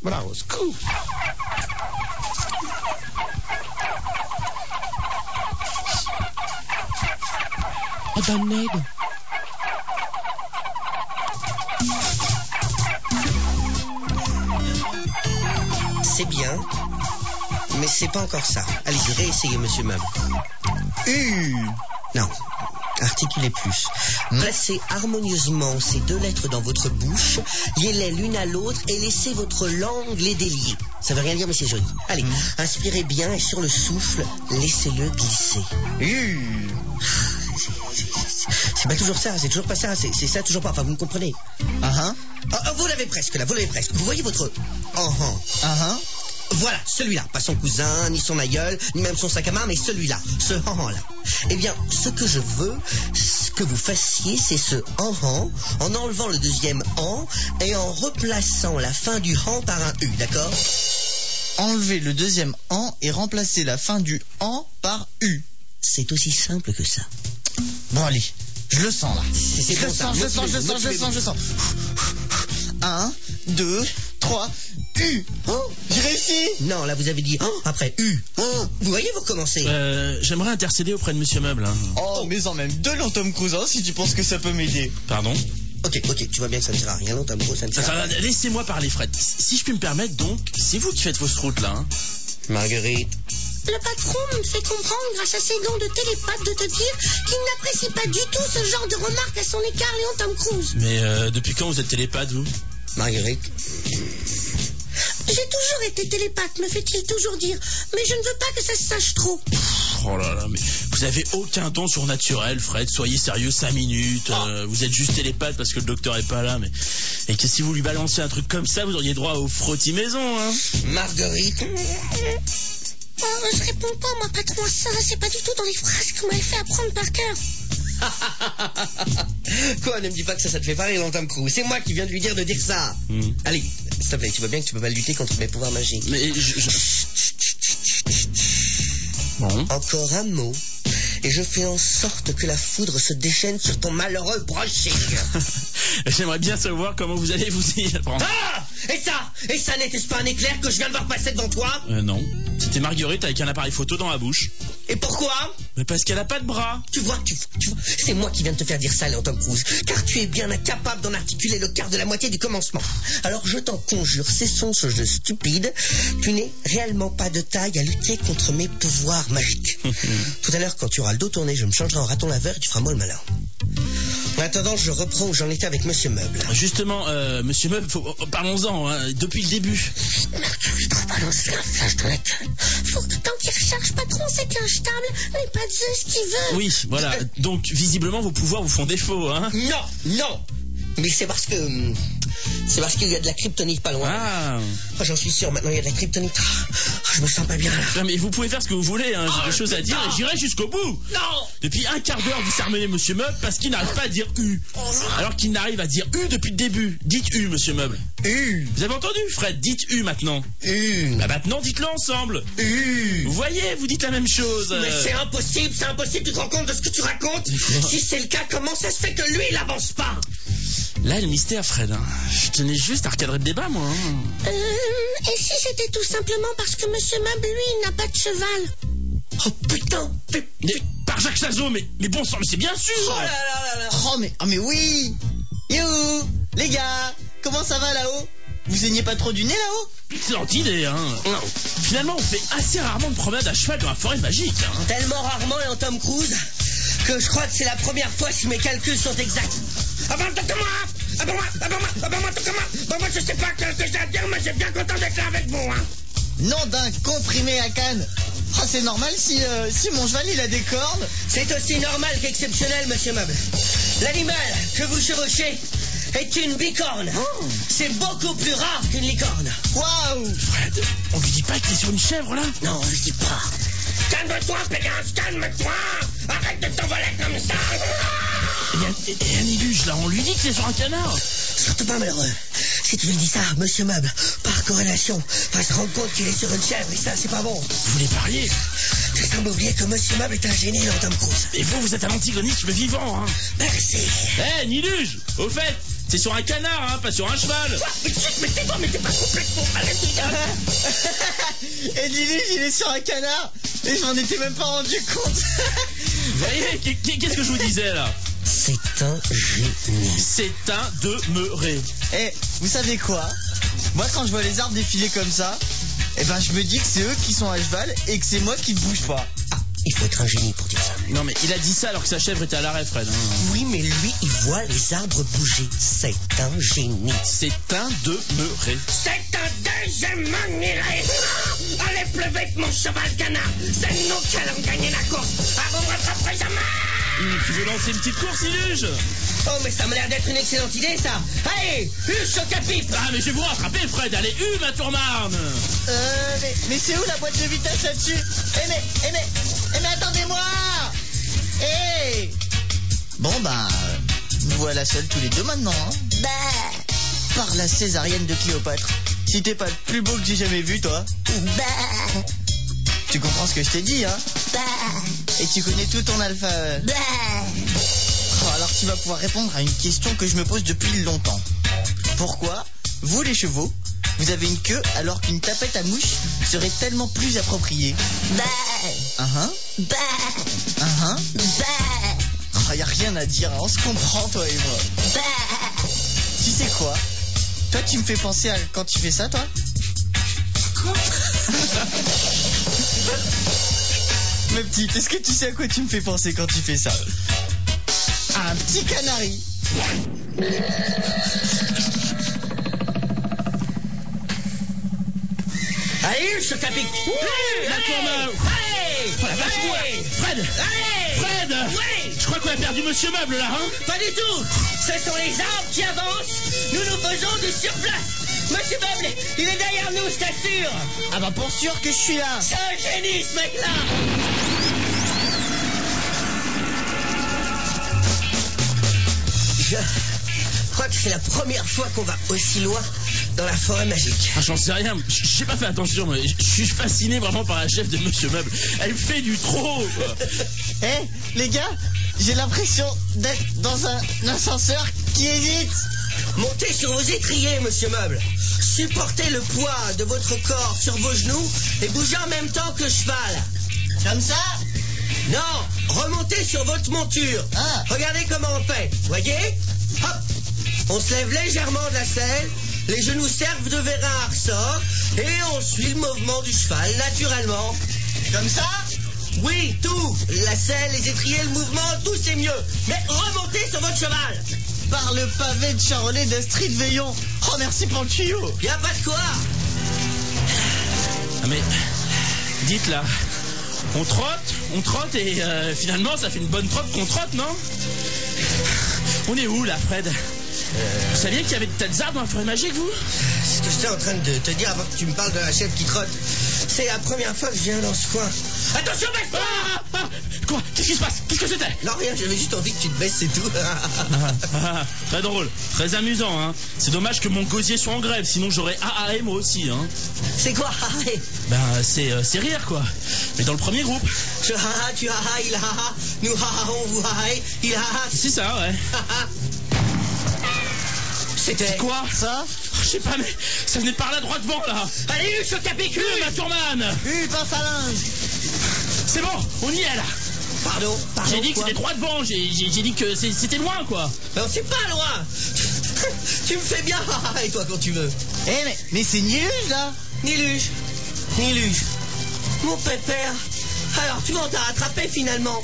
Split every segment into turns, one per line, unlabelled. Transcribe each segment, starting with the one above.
Bravo, scoop.
Oh, damned.
C'est bien, mais c'est pas encore ça. Allez-y, réessayez, monsieur Meuble. Non, articulez plus. Placez harmonieusement ces deux lettres dans votre bouche, liez-les l'une à l'autre et laissez votre langue les délier. Ça veut rien dire, mais c'est joli. Allez, inspirez bien et sur le souffle, laissez-le glisser. C'est pas toujours ça, c'est toujours pas ça, c'est ça toujours pas. Enfin, vous me comprenez. Vous l'avez presque, là, vous l'avez presque. Vous voyez votre... Voilà, celui-là. Pas son cousin, ni son aïeul, ni même son sac à main, mais celui-là. Ce là. Eh bien, ce que je veux, ce que vous fassiez, c'est ce en enlevant le deuxième en et en replaçant la fin du han par un u, d'accord?
Enlever le deuxième en et remplacer la fin du en par u.
C'est aussi simple que ça.
Bon, allez, je le sens, là. Je sens. 1, 2, 3, U. J'ai réussi.
Non, là, vous avez dit après U. Vous voyez, vous recommencez.
J'aimerais intercéder auprès de Monsieur Meuble.
Mais en même deux, Tom Cruise, si tu penses que ça peut m'aider.
Pardon?
Ok, tu vois bien que ça ne sert à rien, non, Tom Cruise, ça ne sert à rien.
Laissez-moi parler, Fred. Si je puis me permettre, donc, c'est vous qui faites fausse route, là.
Marguerite.
Le patron me fait comprendre, grâce à ses dons de télépathe, de te dire qu'il n'apprécie pas du tout ce genre de remarques à son écart, Léon Tom Cruise.
Mais depuis quand vous êtes télépathe, vous?
Marguerite.
J'ai toujours été télépathe, me fait-il toujours dire. Mais je ne veux pas que ça se sache trop.
Oh là là, mais vous avez aucun don surnaturel, Fred. Soyez sérieux 5 minutes. Vous êtes juste télépathe parce que le docteur est pas là. Mais et que si vous lui balancez un truc comme ça, vous auriez droit au frottis maison, hein.
Marguerite.
Je réponds pas, moi, patron, à ça. C'est pas du tout dans les phrases que vous m'avez fait apprendre par cœur.
Quoi, ne me dis pas que ça te fait pas rire, dans Tom Cruise. C'est moi qui viens de lui dire de dire ça. Allez, s'il te plaît, tu vois bien que tu peux pas lutter contre mes pouvoirs magiques.
Mais Bon.
Encore un mot, et je fais en sorte que la foudre se déchaîne sur ton malheureux brushing.
J'aimerais bien savoir comment vous allez vous y prendre.
Et ça n'était-ce pas un éclair que je viens de voir passer devant toi?
Non. C'était Marguerite avec un appareil photo dans la bouche.
Et pourquoi?
Mais parce qu'elle a pas de bras.
Tu vois, c'est moi qui viens de te faire dire ça, Léon Tom Cruise, car tu es bien incapable d'en articuler le quart de la moitié du commencement. Alors je t'en conjure, cessons ce jeu stupide. Tu n'es réellement pas de taille à lutter contre mes pouvoirs magiques. Tout à l'heure, quand tu auras le dos tourné, je me changerai en raton laveur et tu feras moi le malin. En attendant, je reprends où j'en étais avec Monsieur Meuble.
Justement, Monsieur Meuble, parlons-en, hein, depuis le début.
Je te rebalance un flash dans la gueule. Faut que tant qu'il recharge, patron, c'est qu'un stable n'est pas Dieu ce qu'il veut.
Oui, voilà. Donc, visiblement, vos pouvoirs vous font défaut, hein.
Non. Mais c'est parce qu'il y a de la kryptonite pas loin. J'en suis sûr, maintenant il y a de la kryptonite. Je me sens pas bien là.
Non, mais vous pouvez faire ce que vous voulez, hein. J'ai des choses à dire et j'irai jusqu'au bout.
Non.
Depuis un quart d'heure, vous sermonnez Monsieur Meuble parce qu'il n'arrive pas à dire U. Alors qu'il n'arrive à dire U depuis le début. Dites U, Monsieur Meuble.
U.
Vous avez entendu, Fred? Dites U maintenant.
U.
Bah maintenant, dites-le ensemble.
U.
Vous voyez, vous dites la même chose.
Mais c'est impossible, tu te rends compte de ce que tu racontes? Si c'est le cas, comment ça se fait que lui, il avance pas?
Là, le mystère, Fred. Je tenais juste à recadrer le débat, moi.
Et si c'était tout simplement parce que Monsieur Meuble, lui, n'a pas de cheval?
Oh putain.
Par Jacques Chazot, mais bon sang, mais c'est bien sûr.
Oh là là là là.
Oh mais oui. Youhou, les gars, comment ça va là-haut? Vous saignez pas trop du nez là-haut?
Excellente idée, hein. Finalement, on fait assez rarement de promenade à cheval dans la forêt magique, hein.
Tellement rarement, et en Tom Cruise, que je crois que c'est la première fois si mes calculs sont exacts. Moi, je sais pas ce que j'ai à dire, mais j'ai bien content d'être là avec vous, hein.
Nom d'un comprimé à canne. C'est normal si mon cheval il a des cornes.
C'est aussi normal qu'exceptionnel, Monsieur Meuble. L'animal que vous chevauchez est une bicorne. C'est beaucoup plus rare qu'une licorne.
Waouh.
Fred, on lui dit pas que t'es sur une chèvre, là?
Non, on lui dit pas. Calme-toi, Pégasse, calme-toi. Arrête de t'envoler comme ça.
Et un illuge, là, on lui dit que c'est sur un canard.
Surtout pas malheureux. Si tu lui dis ça, Monsieur Meuble, par corrélation, va se rendre compte qu'il est sur une chèvre et ça, c'est pas bon.
Vous voulez parier?
Tu sembles oublier que Monsieur Meuble est un génie dans Tom Cruise.
Et vous êtes un antigonisme vivant, hein.
Merci.
Niluge, au fait, T'es sur un canard, hein, pas sur un cheval.
Quoi? Mais chut, mais tais-toi, mais t'es pas complètement malade, les gars.
Et Liluge, il est sur un canard. Et je m'en étais même pas rendu compte.
Vous voyez, qu'est-ce que je vous disais là?
C'est un génie.
C'est un demeuré.
Eh, vous savez quoi? Moi, quand je vois les arbres défiler comme ça, eh ben, je me dis que c'est eux qui sont à cheval et que c'est moi qui ne bouge pas.
Ah, il faut être un génie pour dire ça.
Non mais il a dit ça alors que sa chèvre était à l'arrêt, Fred.
Oui, mais lui, il voit les arbres bouger. C'est un génie.
C'est un demeuré.
C'est un deuxième admiré. Allez, plus vite, mon cheval canard. C'est nous qui allons gagner la course. À vous rattraperez jamais.
Tu veux lancer une petite course, Iluge?
Oh, mais ça m'a l'air d'être une excellente idée, ça. Allez, huche au capipe.
Ah mais je vais vous rattraper, Fred. Allez, ma tourmarne.
Mais c'est où la boîte de vitesse là-dessus? Mais attendez-moi! Bon, bah, nous voilà seuls tous les deux maintenant, hein. Par la césarienne de Cléopâtre. Si t'es pas le plus beau que j'ai jamais vu, toi. Tu comprends ce que je t'ai dit, hein? Et tu connais tout ton alpha. Oh, alors tu vas pouvoir répondre à une question que je me pose depuis longtemps. Pourquoi, vous les chevaux, vous avez une queue alors qu'une tapette à mouche serait tellement plus appropriée? Oh, y a rien à dire, hein, on se comprend toi et moi. Tu sais quoi? Toi tu me fais penser à quand tu fais ça, toi? Ma petite, est-ce que tu sais à quoi tu me fais penser quand tu fais ça? À un petit canari.
Allez, huche au capipe.
La tourmarne.
Allez.
Oh la vache,
Allez.
Fred.
Allez.
Fred.
Oui.
Je crois qu'on a perdu Monsieur Meuble là, hein?
Pas du tout. Ce sont les arbres qui avancent. Nous faisons du surplace. Monsieur Meuble, il est derrière nous, je t'assure.
Ah bah pour sûr que je suis là.
C'est un génie, ce mec-là. Je crois que c'est la première fois qu'on va aussi loin dans la forêt magique.
Ah, j'en sais rien, j'ai pas fait attention, mais je suis fasciné vraiment par la chef de Monsieur Meuble. Elle fait du trop.
Les gars, j'ai l'impression d'être dans un ascenseur qui hésite.
Montez sur vos étriers, Monsieur Meuble. Supportez le poids de votre corps sur vos genoux et bougez en même temps que le cheval.
Comme ça?
Non, remontez sur votre monture.
Ah.
Regardez comment on fait. Voyez? Hop. On se lève légèrement de la selle. Les genoux servent de vérin à ressort. Et on suit le mouvement du cheval naturellement.
Comme ça?
Oui, tout. La selle, les étriers, le mouvement, tout c'est mieux. Mais remontez sur votre cheval.
Par le pavé de Charolais d'Astrid Veillon. Oh, merci pour le tuyau.
Y a pas de quoi.
Ah mais, dites là, on trotte et finalement ça fait une bonne trotte qu'on trotte, non? On est où là, Fred? Vous saviez qu'il y avait de tels arbres dans la forêt magique, vous?
C'est ce que j'étais en train de te dire avant que tu me parles de la chèvre qui trotte. C'est la première fois que je viens dans ce coin. Attention, baisse-toi!
Quoi? Qu'est-ce qui se passe? Qu'est-ce que c'était?
Non, rien, j'avais juste envie que tu te baisses, c'est tout.
Très drôle, très amusant, hein. C'est dommage que mon gosier soit en grève, sinon j'aurais AAE moi aussi, hein.
C'est quoi?
Ben, c'est rire, quoi. Mais dans le premier groupe.
Je haha, tu haha, il haha, nous haha, on vous haha, il haha.
C'est ça, ouais.
C'était
quoi?
Ça?
Je sais pas, mais ça venait par là droit devant, là.
Allez, huche au capicule,
Ma tourmane.
Pince à linge.
C'est bon, on y est, là.
Pardon,
J'ai dit que
quoi?
c'était droit devant, j'ai dit que c'était loin, quoi.
Mais on sait pas loin. Tu me fais bien haha, et toi quand tu veux.
Mais c'est Niluge, là.
Niluge. Mon pépère. Alors, tu m'en t'as rattrapé finalement.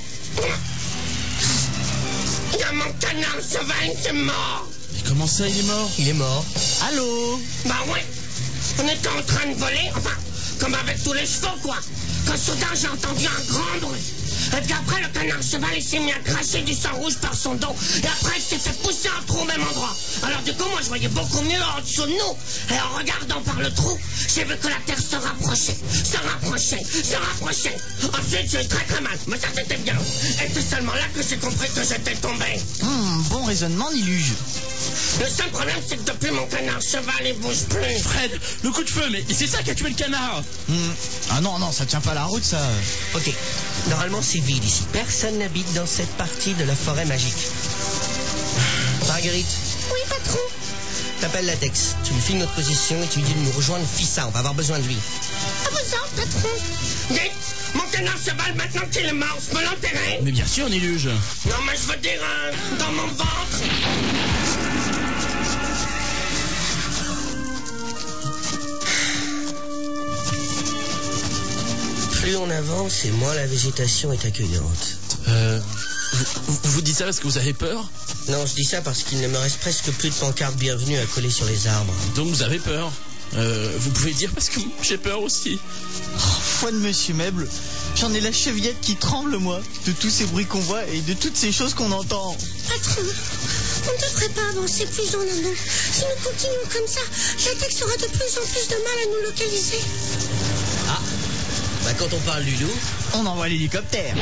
Il y a mon canard cheval qui est mort.
Mais comment ça, il est mort?
Il est mort.
Allô?
Bah ouais. On était en train de voler, enfin, comme avec tous les chevaux, quoi. Quand soudain, j'ai entendu un grand bruit. Et puis après, le canard cheval, il s'est mis à cracher du sang rouge par son dos. Et après, il s'est fait pousser un trou au même endroit. Alors du coup, moi, je voyais beaucoup mieux en dessous de nous. Et en regardant par le trou, j'ai vu que la terre se rapprochait. Ensuite, j'ai eu très très mal. Mais ça, c'était bien. Et c'est seulement là que j'ai compris que j'étais tombé.
Bon raisonnement, Niluge.
Le seul problème, c'est que depuis mon canard cheval, il bouge plus.
Fred, le coup de feu, mais c'est ça qui a tué le canard.
Ah non, ça tient pas la route, ça.
Ok. Normalement, c'est vide ici. Personne n'habite dans cette partie de la forêt magique. Marguerite.
Oui, patron.
patron. T'appelles Latex, tu lui files notre position et tu lui dis de nous rejoindre Fissa, on va avoir besoin de lui.
À vos ordres, patron. Dites, montez dans le cheval maintenant qu'il est mort, je peux l'enterrer.
Mais bien sûr, Niluge.
Non, mais je veux dire, dans mon ventre.
Plus on avance et moins la végétation est accueillante.
Vous dites ça parce que vous avez peur?
Non, je dis ça parce qu'il ne me reste presque plus de pancartes bienvenue à coller sur les arbres.
Donc vous avez peur? Vous pouvez dire parce que j'ai peur aussi.
Foi de Monsieur Meuble, j'en ai la chevillette qui tremble, moi, de tous ces bruits qu'on voit et de toutes ces choses qu'on entend.
Patron, on ne devrait pas avancer plus en amont. Si nous continuons comme ça, Latex aura de plus en plus de mal à nous localiser.
Ah, bah quand on parle du loup...
On envoie l'hélicoptère.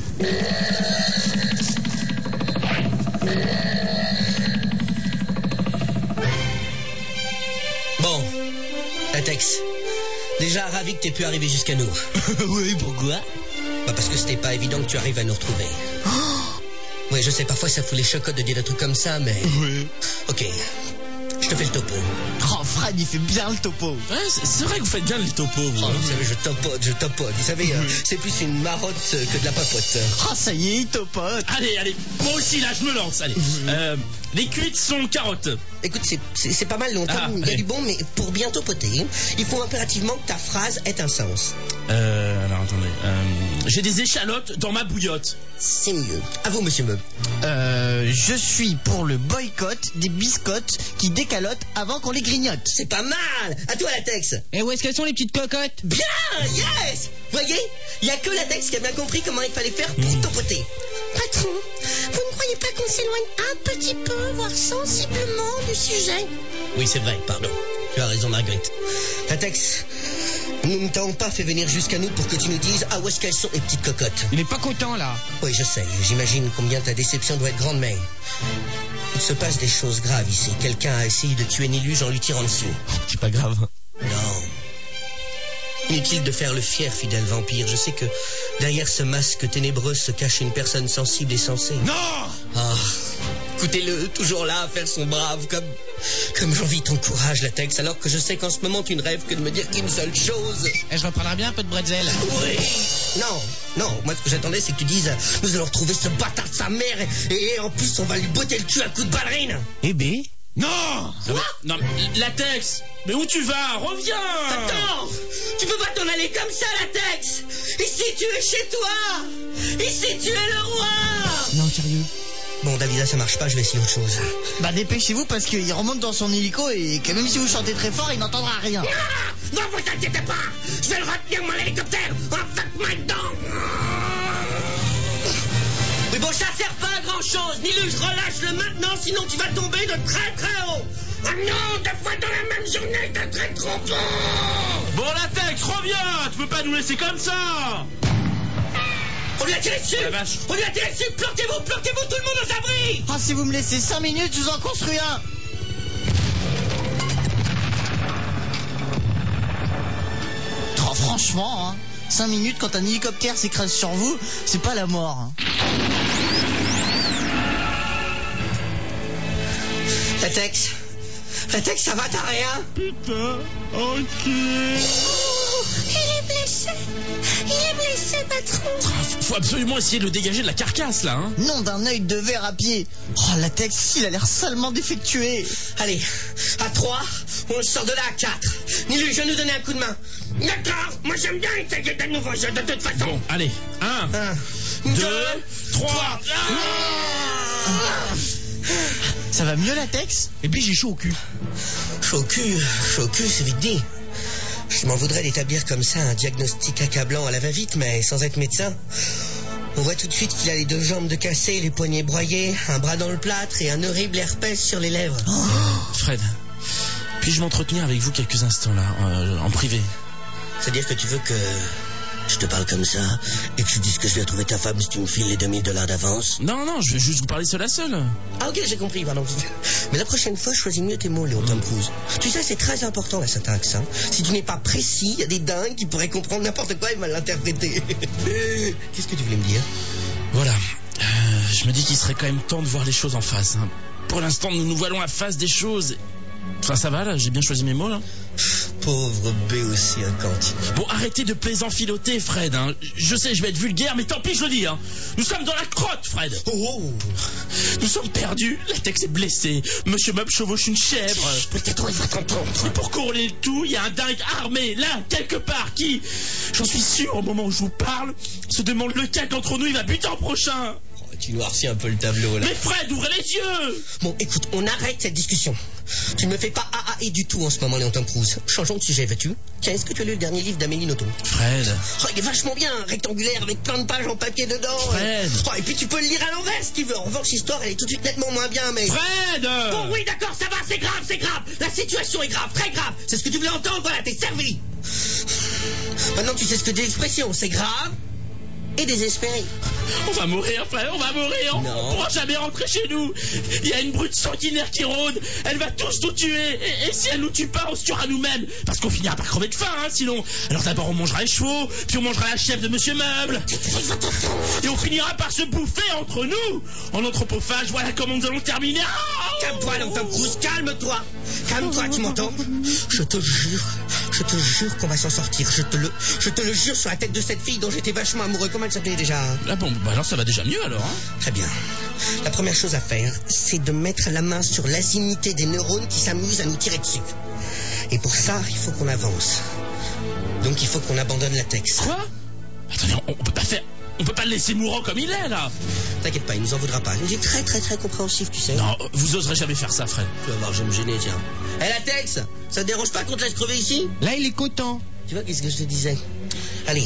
Bon, Latex, déjà ravi que t'aies pu arriver jusqu'à nous.
Oui, pourquoi?
Bah parce que c'était pas évident que tu arrives à nous retrouver. Oui, je sais, parfois ça fout les chocottes de dire des trucs comme ça, mais...
Oui.
Ok, je te fais le topo.
Oh, Fred, il fait bien le topo.
Ouais, c'est vrai que vous faites bien les topos, vous.
Oh, vous savez, je topote. Vous savez, c'est plus une marotte que de la papote.
Oh, ça y est, il topote.
Allez, moi aussi là, je me lance, allez. Les cuites sont carottes.
Écoute, c'est pas mal longtemps, il y a
oui.
du bon, mais pour bien topoter, il faut impérativement que ta phrase ait un sens.
Alors attendez. J'ai des échalotes dans ma bouillotte.
C'est mieux. À vous, monsieur Meuble.
Je suis pour le boycott des biscottes qui décalotent avant qu'on les grignote.
C'est pas mal. À toi, Latex.
Et où est-ce qu'elles sont les petites cocottes?
Bien, yes. Voyez, il y a que Latex qui a bien compris comment il fallait faire pour topoter.
Patron, vous ne croyez pas qu'on s'éloigne un petit peu, voire sensiblement du sujet?
Oui, c'est vrai, pardon. Tu as raison, Marguerite. Latex, nous ne t'avons pas fait venir jusqu'à nous pour que tu nous dises où est-ce qu'elles sont, les petites cocottes.
Il est pas content là.
Oui, je sais. J'imagine combien ta déception doit être grande, mais... il se passe des choses graves ici. Quelqu'un a essayé de tuer Niluge en lui tirant dessus.
C'est pas grave.
Non. Inutile de faire le fier, fidèle vampire. Je sais que derrière ce masque ténébreux se cache une personne sensible et sensée.
Non!
Ah, écoutez-le, toujours là à faire son brave, comme j'envie ton courage, Latex, alors que je sais qu'en ce moment tu ne rêves que de me dire qu'une seule chose.
Et je reprendrai bien un peu de bretzel.
Oui. Non, moi ce que j'attendais c'est que tu dises, nous allons retrouver ce bâtard de sa mère et en plus on va lui botter le cul à coups de ballerine.
Eh ben...
Non! Non, mais Latex! Mais où tu vas? Reviens!
Attends! Tu peux pas t'en aller comme ça, Latex! Ici, tu es chez toi! Ici, tu es le roi!
Non, sérieux.
Bon, Davida, ça marche pas, je vais essayer autre chose.
Bah dépêchez-vous parce qu'il remonte dans son hélico et que même si vous chantez très fort, il n'entendra rien.
Ah, non, vous inquiétez pas. Je vais le retenir, mon hélicoptère, avec maintenant.
Mais bon, ça sert pas à grand-chose! Niluge, relâche-le maintenant, sinon tu vas tomber de très très haut!
Ah non, deux fois dans la même journée, t'es très trop bon.
Bon, Latex, reviens! Tu peux pas nous laisser comme ça!
On lui a tiré dessus!
La vache.
On lui a tiré dessus! Planquez-vous, tout le monde aux abris!
Ah, si vous me laissez 5 minutes, je vous en construis un. Oh, franchement, hein, 5 minutes quand un hélicoptère s'écrase sur vous, c'est pas la mort. Hein.
Latex, ça va, t'as rien?
Putain, ok.
Oh, il est blessé, patron.
Faut absolument essayer de le dégager de la carcasse, là, hein.
Non d'un œil de verre à pied. Oh, Latex, il a l'air salement défectué.
Allez, à 3, on le sort de là à 4. Niluge, viens nous donner un coup de main.
D'accord, moi j'aime bien essayer de nouveaux jeux de toute façon.
Bon, allez, 1, 2, 3.
Ça va mieux, Latex?
Et puis j'ai chaud au cul.
Chaud au cul, c'est vite dit. Je m'en voudrais d'établir comme ça un diagnostic accablant à la va-vite, mais sans être médecin. On voit tout de suite qu'il a les 2 jambes de cassées, les poignets broyés, un bras dans le plâtre et un horrible herpès sur les lèvres.
Fred, puis-je m'entretenir avec vous quelques instants, là, en privé?
C'est-à-dire que tu veux que je te parle comme ça et que je dise que je vais trouver ta femme si tu me files les $2000 d'avance?
Non, je veux juste vous parler seul à seul.
Ah ok, j'ai compris, pardon. Mais la prochaine fois, choisis mieux tes mots, Léon Tom Cruise. Tu sais, c'est très important la syntaxe. Hein. Si tu n'es pas précis, il y a des dingues qui pourraient comprendre n'importe quoi et mal l'interpréter. Qu'est-ce que tu voulais me dire?
Voilà. Je me dis qu'il serait quand même temps de voir les choses en face. Hein. pour l'instant, nous nous voilons à face des choses. Enfin, ça va, là? J'ai bien choisi mes mots, là?
Pauvre béotien-cantine.
Bon, arrêtez de plaisanfiloter, Fred, hein. Je sais, je vais être vulgaire, mais tant pis, je le dis, hein. Nous sommes dans la crotte, Fred.
Oh.
Nous sommes perdus, la Tex est blessée. Monsieur Meuble chevauche une chèvre.
Peut-être il va t'entendre.
Et pour couronner le tout, il y a un dingue armé, là, quelque part, qui, j'en suis sûr, au moment où je vous parle, se demande lequel d'entre nous il va buter en prochain.
Oh, tu noircis un peu le tableau, là.
Mais Fred, ouvrez les yeux.
Bon, écoute, on arrête cette discussion. Tu ne me fais pas AAE du tout en ce moment, Léon Tom Cruise. Changeons de sujet, veux-tu? Tiens, est-ce que tu as lu le dernier livre d'Amélie Nothomb?
Fred.
Oh, il est vachement bien, rectangulaire, avec plein de pages en papier dedans.
Fred.
Oh, et puis tu peux le lire à l'envers si tu veux. En revanche, l'histoire, elle est tout de suite nettement moins bien, mais...
Fred.
Bon, oui, d'accord, ça va, c'est grave, c'est grave. La situation est grave, très grave. C'est ce que tu voulais entendre, voilà, t'es servi. Maintenant, tu sais ce que dit l'expression, c'est grave et désespéré.
On va mourir, Fred, on va mourir. On
Non.
pourra jamais rentrer chez nous. Il y a une brute sanguinaire qui rôde. Elle va tous nous tuer. Et si elle nous tue pas, on se tuera nous-mêmes. Parce qu'on finira par crever de faim, hein, sinon. Alors d'abord, on mangera les chevaux, puis on mangera la chèvre de Monsieur Meuble. Et on finira par se bouffer entre nous. En anthropophage, voilà comment nous allons terminer. Oh.
Calme-toi, Léon Tom Cruise, calme-toi. Calme-toi, tu m'entends? Je te jure qu'on va s'en sortir. Je te le jure sur la tête de cette fille dont j'étais vachement amoureux. Comment elle s'appelait déjà?
Ah bon, bah alors ça va déjà mieux alors, hein.
Très bien. La première chose à faire, c'est de mettre la main sur l'asimilité des neurones qui s'amusent à nous tirer dessus. Et pour ça, il faut qu'on avance. Donc il faut qu'on abandonne la Tex.
Quoi? Attendez, on peut pas faire... On peut pas le laisser mourant comme il est, là.
T'inquiète pas, il nous en voudra pas. Il est très très très compréhensif, tu sais.
Non, vous oserez jamais faire ça, Fred.
Tu vas voir, je vais me gêner, tiens. Hé, la Tex, ça te dérange pas qu'on te laisse crever ici?
Là, il est content.
Tu vois, qu'est-ce que je te disais? Allez,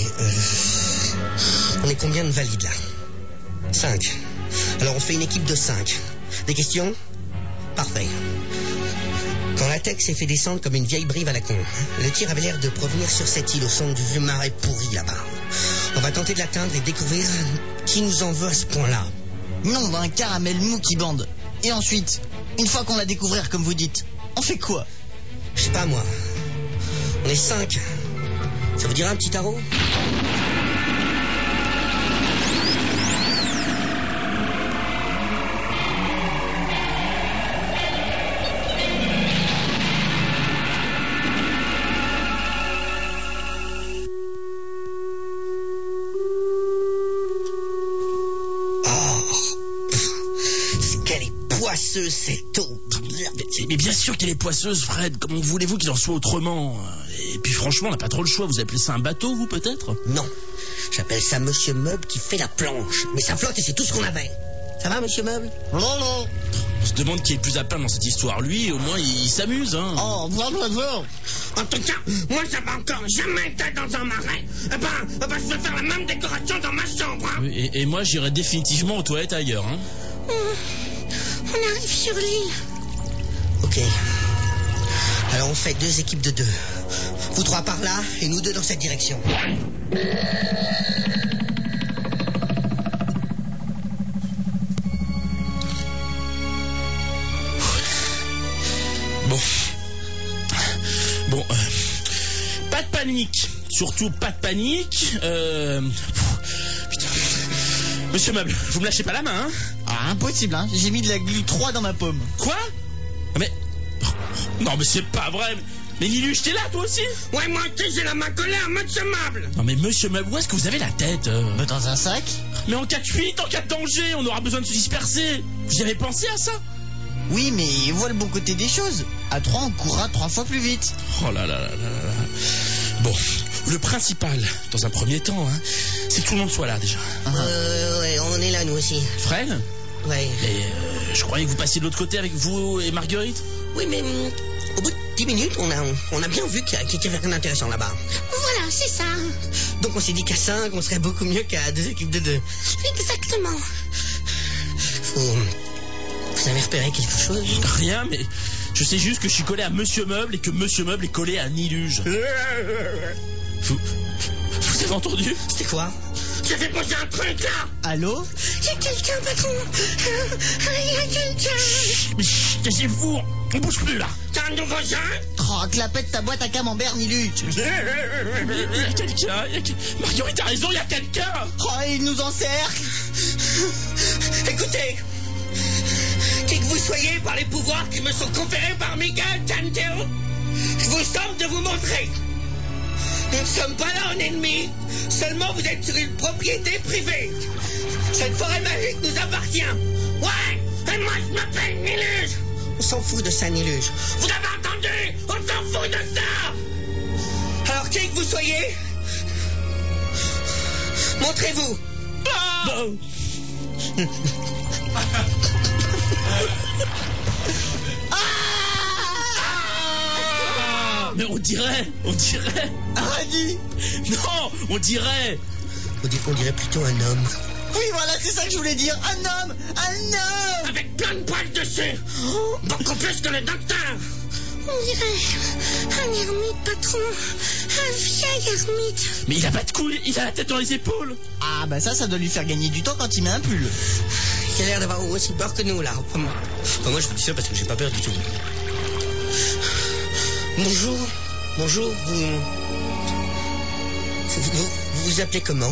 on est combien de valides, là? 5. Alors, on fait une équipe de 5. Des questions? Parfait. Quand la Tex s'est fait descendre comme une vieille brive à la con, le tir avait l'air de provenir sur cette île au centre du vieux marais pourri, là-bas. On va tenter de l'atteindre et découvrir qui nous en veut à ce point-là.
Nom d'un caramel mou qui bande. Et ensuite, une fois qu'on l'a découvert comme vous dites, on fait quoi?
Je sais pas, moi. On est 5. Ça vous dirait un petit tarot? Cette eau.
Mais bien sûr qu'elle est poisseuse, Fred. Comment voulez-vous qu'il en soit autrement? Et puis franchement, on n'a pas trop le choix. Vous appelez ça un bateau, vous, peut-être?
Non. J'appelle ça Monsieur Meuble qui fait la planche. Mais ça flotte et c'est tout ce qu'on avait. Ça va, Monsieur Meuble?
Non.
On se demande qui est le plus à plaindre dans cette histoire. Lui, au moins, il s'amuse, hein.
Oh, voilà.
En tout cas, moi, ça va encore jamais été dans un marais. Eh ben, je vais faire la même décoration dans ma chambre, hein.
Et moi, j'irai définitivement aux toilettes ailleurs, hein.
On arrive sur l'île.
Ok. Alors on fait 2 équipes de 2. Vous 3 par là et nous 2 dans cette direction.
Bon, pas de panique. Surtout pas de panique. Putain. Monsieur Meuble, vous me lâchez pas la main, hein?
Ah, impossible, hein. J'ai mis de la glu 3 dans ma pomme.
Quoi? Mais... Non, mais c'est pas vrai. Mais Niluche, t'es là, toi aussi?
Ouais, moi aussi, j'ai la main collée à Monsieur Meuble.
Non, mais Monsieur Meuble, où est-ce que vous avez la tête?
Dans un sac?
Mais en cas de fuite, en cas de danger, on aura besoin de se disperser. Vous y avez pensé à ça?
Oui, mais vois le bon côté des choses. À 3, on courra 3 fois plus vite.
Oh là là là là là. Bon, le principal, dans un premier temps, hein, c'est que tout le monde soit là, déjà.
Ouais, on est là, nous aussi.
Fred?
Ouais.
Et je croyais que vous passiez de l'autre côté avec vous et Marguerite.
Oui, mais au bout de 10 minutes, on a bien vu qu'il y avait rien d'intéressant là-bas.
Voilà, c'est ça.
Donc on s'est dit qu'à 5, on serait beaucoup mieux qu'à 2 équipes de 2.
Exactement.
Vous avez repéré quelque chose?
Rien, mais je sais juste que je suis collé à Monsieur Meuble et que Monsieur Meuble est collé à Niluge. Vous avez entendu?
C'était quoi?
J'ai fait poser un truc là.
Allô?
Il y a quelqu'un, patron. Il y a quelqu'un.
Mais taisez-vous, on bouge plus là.
T'as un nouveau jeu?
Oh, clapette ta boîte à camembert, Niluche.
Il y a quelqu'un, Marguerite a raison, il y a quelqu'un.
Oh, il nous encercle.
Écoutez, Qui que vous soyez, par les pouvoirs qui me sont conférés par Miguel Tanteo, je vous somme de vous montrer. Nous ne sommes pas là en ennemis. Seulement vous êtes sur une propriété privée. Cette forêt magique nous appartient.
Ouais, et moi je m'appelle Niluge.
On s'en fout de ça, Niluge.
Vous avez entendu? On s'en fout de ça.
Alors qui que vous soyez, montrez-vous.
Bon. Mais on dirait.
Arrête.
Non, on dirait.
On dirait plutôt un homme.
Oui, voilà, c'est ça que je voulais dire. Un homme.
Avec plein de poils dessus. Beaucoup plus que le docteur.
On dirait un ermite, patron. Un vieil ermite.
Mais il a pas de couilles, il a la tête dans les épaules.
Ah, bah ça doit lui faire gagner du temps quand il met un pull.
Il a l'air d'avoir aussi peur que nous, là. Enfin, moi, je vous dis ça parce que j'ai pas peur du tout. Bonjour, vous vous appelez comment?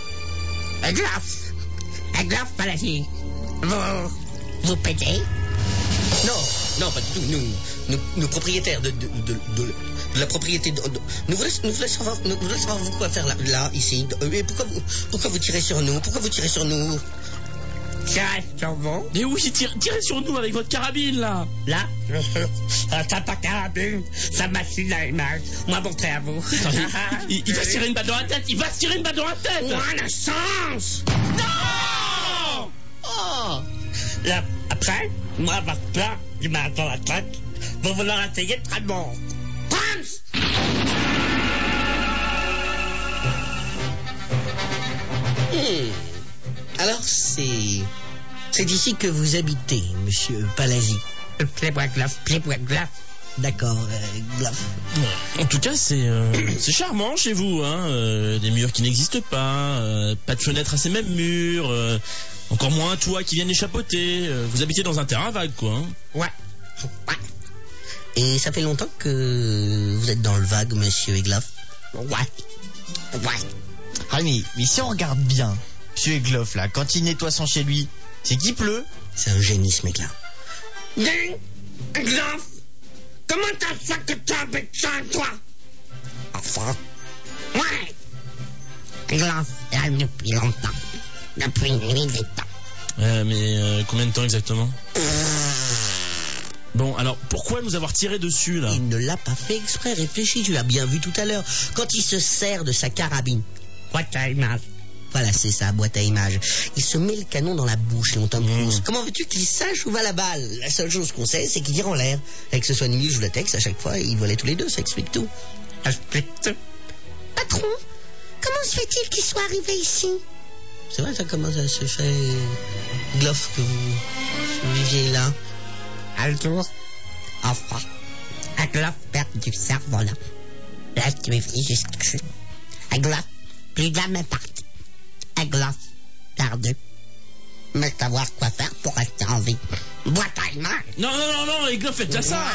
Aglav Palati. Vous pétez?
Non, pas du tout. Nous propriétaires de la propriété. Nous voulons savoir quoi faire là, ici. Et pourquoi vous tirez sur nous? Pourquoi vous tirez sur nous?
Tirez sur vous?
Mais oui, tirez sur nous avec votre carabine là.
Là? Ça pas carabine, ça machine à image. Moi montrer à vous.
Il va se tirer une balle dans la tête.
Moi la chance.
Non.
Oh.
Là, après, moi votre plan qui m'a dans la tête, vous vouloir essayer très bon. Punch!
Alors c'est d'ici que vous habitez, monsieur Palazzi.
Plais-moi glaf.
D'accord, Glaf.
En tout cas, c'est charmant chez vous, hein. Des murs qui n'existent pas, pas de fenêtres à ces mêmes murs, encore moins un toit qui vient échappoter. Vous habitez dans un terrain vague, quoi. Hein.
Ouais.
Et ça fait longtemps que vous êtes dans le vague, monsieur Eglaf?
Ouais.
Ah, mais si on regarde bien, monsieur Egloff, là, quand il nettoie son chez lui, c'est qu'il pleut.
C'est un génie, ce mec-là.
Dis, Glaf, comment t'as fait que tu habites ça, toi?
Enfin,
Ouais. Glaf est là depuis longtemps. Depuis une nuit des temps.
Mais combien de temps exactement? Bon, alors pourquoi nous avoir tiré dessus là?
il ne l'a pas fait exprès, réfléchis, tu l'as bien vu tout à l'heure. Quand il se sert de sa carabine.
What a image.
Voilà, c'est ça, boîte à images. Il se met le canon dans la bouche, Léon Tom Cruise. Comment veux-tu qu'il sache où va la balle? La seule chose qu'on sait, c'est qu'il tire en l'air. Et que ce soit Niluge ou la Tex, à chaque fois, ils volaient tous les deux, ça explique tout.
Patron, comment se fait-il qu'il soit arrivé ici?
C'est vrai, ça, comment ça se fait, Gloff, que vous viviez là?
Un jour, enfin, un Glaf perd du cerveau-là. Là, tu es venu jusqu'ici. Un Glaf, plus jamais parti. Un Glaf, perdu. Mais savoir quoi faire pour rester en vie. Boîte à images.
Non, Egloff, faites déjà ça.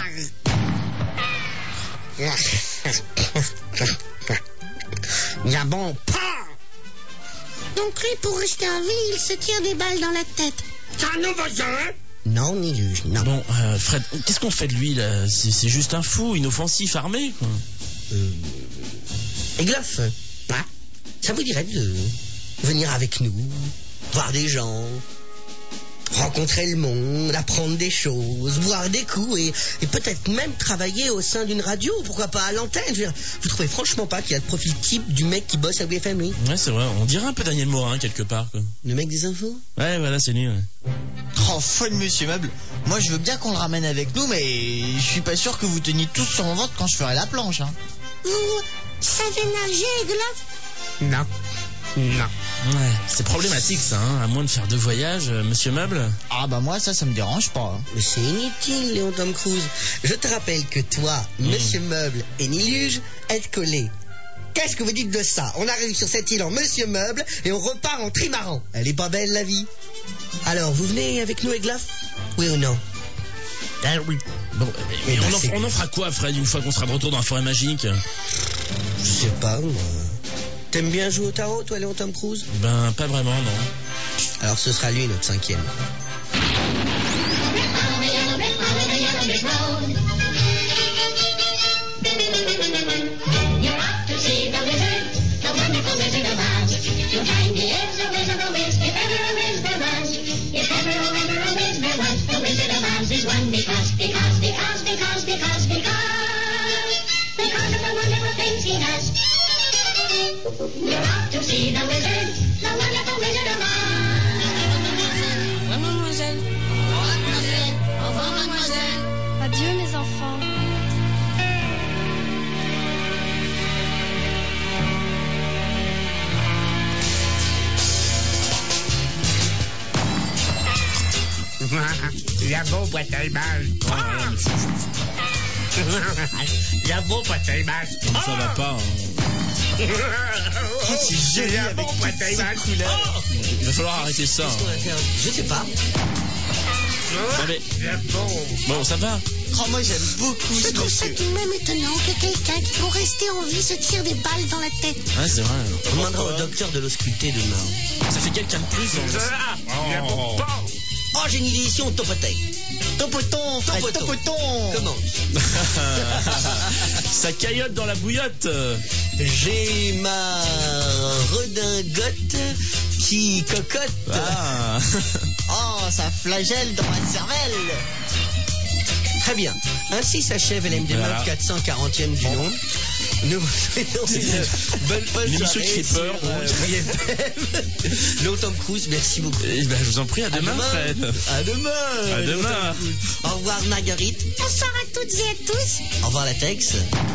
Jabon, pas.
Donc lui, pour rester en vie, il se tire des balles dans la tête.
C'est un nouveau jeu, hein?
Non, Niluge, non.
Bon, Fred, qu'est-ce qu'on fait de lui là? C'est juste un fou, inoffensif, armé, quoi.
Et Gloff, ça vous dirait de venir avec nous, voir des gens, rencontrer le monde, apprendre des choses, boire des coups et peut-être même travailler au sein d'une radio, pourquoi pas à l'antenne. Je veux dire, vous trouvez franchement pas qu'il y a le profil type du mec qui bosse à BFM, lui?
Ouais, c'est vrai, on dirait un peu Daniel Morin quelque part, quoi.
Le mec des infos?
Ouais, voilà, c'est lui, ouais.
Oh, folle, monsieur Meuble. Moi, je veux bien qu'on le ramène avec nous, mais je suis pas sûr que vous teniez tous sur mon ventre quand je ferai la planche, hein.
Vous savez nager, Gloff?
Non.
Ouais, c'est problématique ça, hein, à moins de faire 2 voyages, monsieur Meuble.
Ah bah moi, ça me dérange pas.
Mais c'est inutile, Léon Tom Cruise. Je te rappelle que toi, Monsieur Meuble et Niluge êtes collés. Qu'est-ce que vous dites de ça? On arrive sur cette île en Monsieur Meuble et on repart en trimaran. Elle est pas belle, la vie. Alors, vous venez avec nous, Eglaf? Oui ou non?
Ah oui.
Bon, mais
ben,
on en fera quoi, Fred, une fois qu'on sera de retour dans la forêt magique?
Je sais pas, moi. T'aimes bien jouer au tarot, toi, Léon Tom Cruise?
Ben, pas vraiment, non.
Alors, ce sera lui, notre 5e.
Lover's Road. You're off to see the wizard, the wonderful Wizard of Oz. You'll find he is a wizard, a whiz, if ever a whiz there was. If ever a whiz there was, the Wizard of Oz is one because of the wonderful things he does. You're off to see the wizard, the wonderful Wizard of Oz.
Mademoiselle.
Mademoiselle. Au revoir, mademoiselle.
Adieu, mes enfants.
La beau boîte à images. La beau boîte à images.
Ça va pas.
C'est joli
La
avec
beau boîte à
toutes ces
images.
couleurs.
Il va falloir arrêter ça.
Qu'est-ce qu'on va faire? Je sais pas.
Non, mais-
La beau.
Bon, ça va.
Oh, moi j'aime beaucoup
Je
ce
trouve ça
monsieur.
tout de même étonnant que quelqu'un qui, pour rester en vie, se tire des balles dans la tête.
Ouais, c'est vrai.
On demandera au docteur de l'ausculter demain.
Ça fait quelqu'un de plus dans
La beau pan.
Oh, j'ai une idée ici, on topoteille.
Topoton, Fred,
Topoton.
topoton.
Comment?
Ça caillote dans la bouillotte.
J'ai ma redingote qui cocotte.
Ah.
Oh, ça flagelle dans ma cervelle.
Très bien. Ainsi s'achève LMD
Voilà.
440e du nom. Nous vous souhaitons une bonne fin de
Une émission
soirée
qui fait peur,
sur,
donc.
BFM. Le Tom Cruise, merci beaucoup.
Eh ben, je vous en prie, à demain, Fred.
À demain.
À
le
demain.
Tom Cruise. Au revoir Marguerite.
Bonsoir à toutes et à tous.
Au revoir la Tex.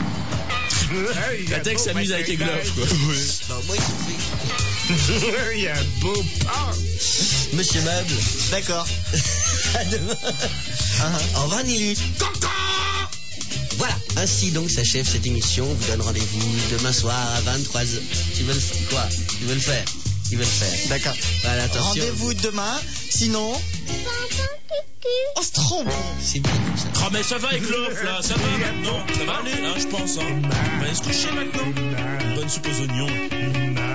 La Tex s'amuse avec les gloves, quoi.
Bon, moi il suffit.
Il y a un beau pan.
Monsieur Meuble.
D'accord.
À demain. Au revoir Nilu. Voilà, ainsi donc s'achève cette émission. On vous donne rendez-vous demain soir à 23h. Tu veux le faire? Quoi? Tu veux le faire? Tu veux le faire?
D'accord.
Voilà, attention.
Rendez-vous demain. Sinon, oh, c'est trop bon.
C'est bien comme ça.
Oh, mais ça va avec l'offre, là. Ça va maintenant. Ça va aller, hein, je pense. Hein. On va aller se coucher maintenant. Une bonne soupe aux oignons.